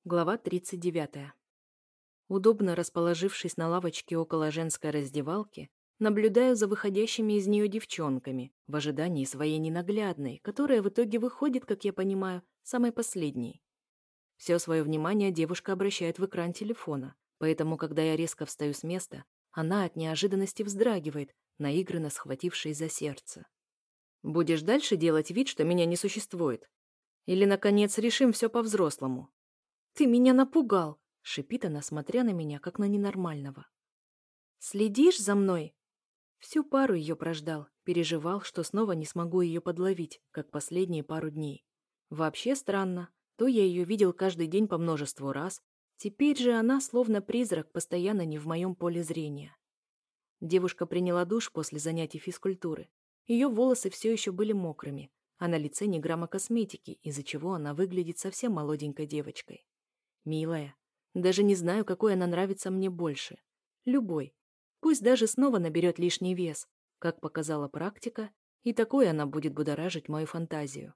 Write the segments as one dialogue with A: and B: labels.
A: Глава 39. Удобно расположившись на лавочке около женской раздевалки, наблюдаю за выходящими из нее девчонками в ожидании своей ненаглядной, которая в итоге выходит, как я понимаю, самой последней. Все свое внимание девушка обращает в экран телефона, поэтому, когда я резко встаю с места, она от неожиданности вздрагивает, наигранно схватившись за сердце. «Будешь дальше делать вид, что меня не существует? Или, наконец, решим все по-взрослому?» «Ты меня напугал!» — шипит она, смотря на меня, как на ненормального. «Следишь за мной?» Всю пару ее прождал, переживал, что снова не смогу ее подловить, как последние пару дней. Вообще странно. То я ее видел каждый день по множеству раз, теперь же она, словно призрак, постоянно не в моем поле зрения. Девушка приняла душ после занятий физкультуры. Ее волосы все еще были мокрыми, а на лице ни грамма косметики, из-за чего она выглядит совсем молоденькой девочкой. Милая. Даже не знаю, какой она нравится мне больше. Любой. Пусть даже снова наберет лишний вес, как показала практика, и такое она будет будоражить мою фантазию.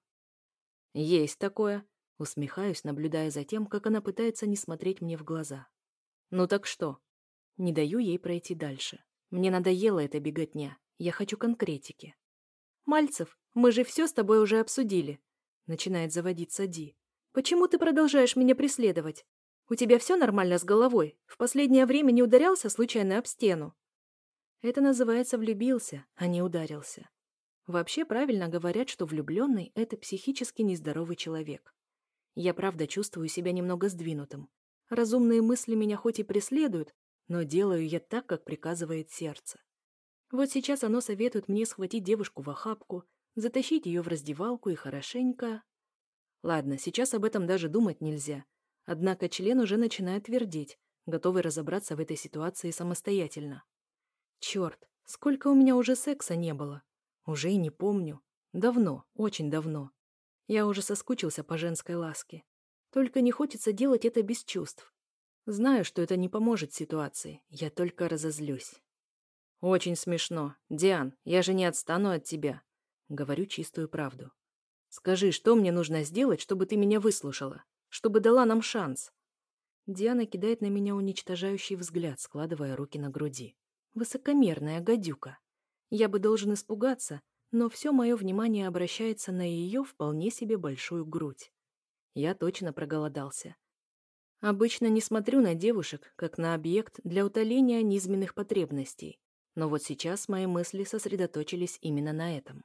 A: Есть такое. Усмехаюсь, наблюдая за тем, как она пытается не смотреть мне в глаза. Ну так что? Не даю ей пройти дальше. Мне надоела эта беготня. Я хочу конкретики. «Мальцев, мы же все с тобой уже обсудили», — начинает заводиться Ди. «Почему ты продолжаешь меня преследовать? У тебя все нормально с головой? В последнее время не ударялся случайно об стену?» Это называется влюбился, а не ударился. Вообще правильно говорят, что влюбленный — это психически нездоровый человек. Я правда чувствую себя немного сдвинутым. Разумные мысли меня хоть и преследуют, но делаю я так, как приказывает сердце. Вот сейчас оно советует мне схватить девушку в охапку, затащить ее в раздевалку и хорошенько... Ладно, сейчас об этом даже думать нельзя. Однако член уже начинает твердеть, готовый разобраться в этой ситуации самостоятельно. Черт, сколько у меня уже секса не было. Уже и не помню. Давно, очень давно. Я уже соскучился по женской ласке. Только не хочется делать это без чувств. Знаю, что это не поможет ситуации, я только разозлюсь. «Очень смешно. Диан, я же не отстану от тебя». Говорю чистую правду. «Скажи, что мне нужно сделать, чтобы ты меня выслушала? Чтобы дала нам шанс?» Диана кидает на меня уничтожающий взгляд, складывая руки на груди. Высокомерная гадюка. Я бы должен испугаться, но все мое внимание обращается на ее вполне себе большую грудь. Я точно проголодался. Обычно не смотрю на девушек, как на объект для утоления низменных потребностей. Но вот сейчас мои мысли сосредоточились именно на этом.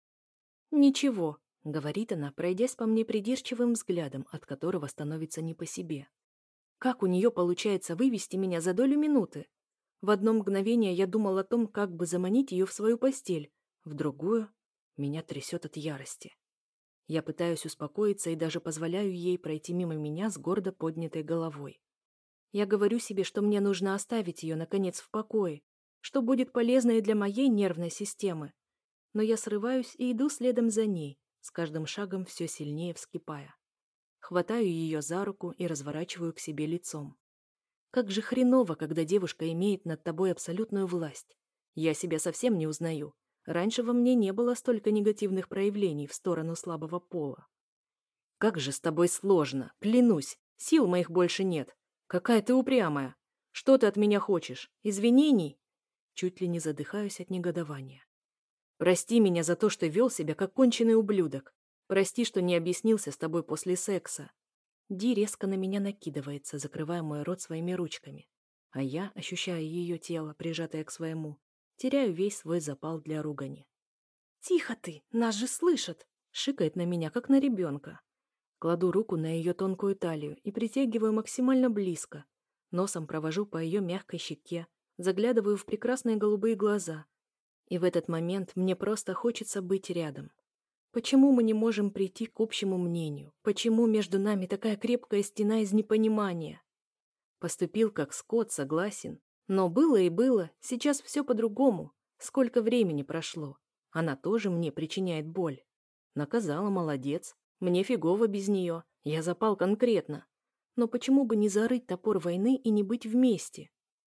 A: «Ничего», — говорит она, пройдясь по мне придирчивым взглядом, от которого становится не по себе. Как у нее получается вывести меня за долю минуты? В одно мгновение я думал о том, как бы заманить ее в свою постель, в другую меня трясет от ярости. Я пытаюсь успокоиться и даже позволяю ей пройти мимо меня с гордо поднятой головой. Я говорю себе, что мне нужно оставить ее, наконец, в покое, что будет полезно и для моей нервной системы. Но я срываюсь и иду следом за ней, с каждым шагом все сильнее вскипая. Хватаю ее за руку и разворачиваю к себе лицом. Как же хреново, когда девушка имеет над тобой абсолютную власть. Я себя совсем не узнаю. Раньше во мне не было столько негативных проявлений в сторону слабого пола. Как же с тобой сложно, клянусь, сил моих больше нет. Какая ты упрямая. Что ты от меня хочешь? Извинений? Чуть ли не задыхаюсь от негодования. Прости меня за то, что вел себя как конченый ублюдок. Прости, что не объяснился с тобой после секса. Ди резко на меня накидывается, закрывая мой рот своими ручками. А я, ощущая ее тело, прижатое к своему, теряю весь свой запал для ругани. «Тихо ты, нас же слышат!» — шикает на меня, как на ребенка. Кладу руку на ее тонкую талию и притягиваю максимально близко. Носом провожу по ее мягкой щеке, заглядываю в прекрасные голубые глаза. И в этот момент мне просто хочется быть рядом. Почему мы не можем прийти к общему мнению? Почему между нами такая крепкая стена из непонимания? Поступил как скот, согласен. Но было и было, сейчас все по-другому. Сколько времени прошло. Она тоже мне причиняет боль. Наказала, молодец. Мне фигово без нее. Я запал конкретно. Но почему бы не зарыть топор войны и не быть вместе?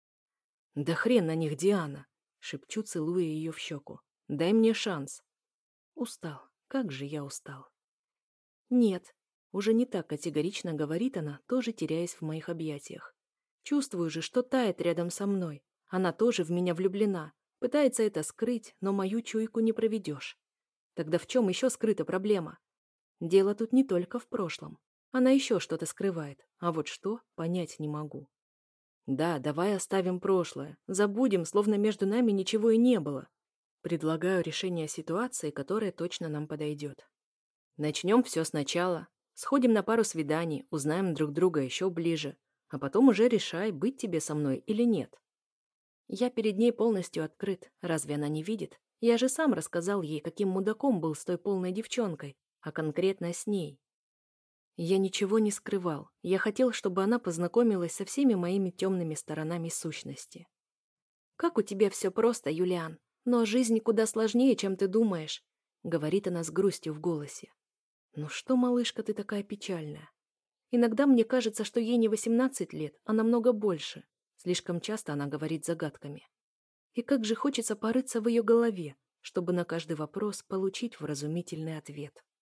A: Да хрен на них, Диана, шепчу, целуя ее в щеку. Дай мне шанс. Устал. Как же я устал. Нет. Уже не так категорично говорит она, тоже теряясь в моих объятиях. Чувствую же, что тает рядом со мной. Она тоже в меня влюблена. Пытается это скрыть, но мою чуйку не проведешь. Тогда в чем еще скрыта проблема? Дело тут не только в прошлом. Она еще что-то скрывает, а вот что, понять не могу. Да, давай оставим прошлое, забудем, словно между нами ничего и не было. Предлагаю решение ситуации, которое точно нам подойдет. Начнем все сначала. Сходим на пару свиданий, узнаем друг друга еще ближе, а потом уже решай, быть тебе со мной или нет. Я перед ней полностью открыт, разве она не видит? Я же сам рассказал ей, каким мудаком был с той полной девчонкой, а конкретно с ней. Я ничего не скрывал. Я хотел, чтобы она познакомилась со всеми моими темными сторонами сущности. «Как у тебя все просто, Юлиан, но жизнь куда сложнее, чем ты думаешь», — говорит она с грустью в голосе. «Ну что, малышка, ты такая печальная? Иногда мне кажется, что ей не 18 лет, а намного больше. Слишком часто она говорит загадками. И как же хочется порыться в ее голове, чтобы на каждый вопрос получить вразумительный ответ».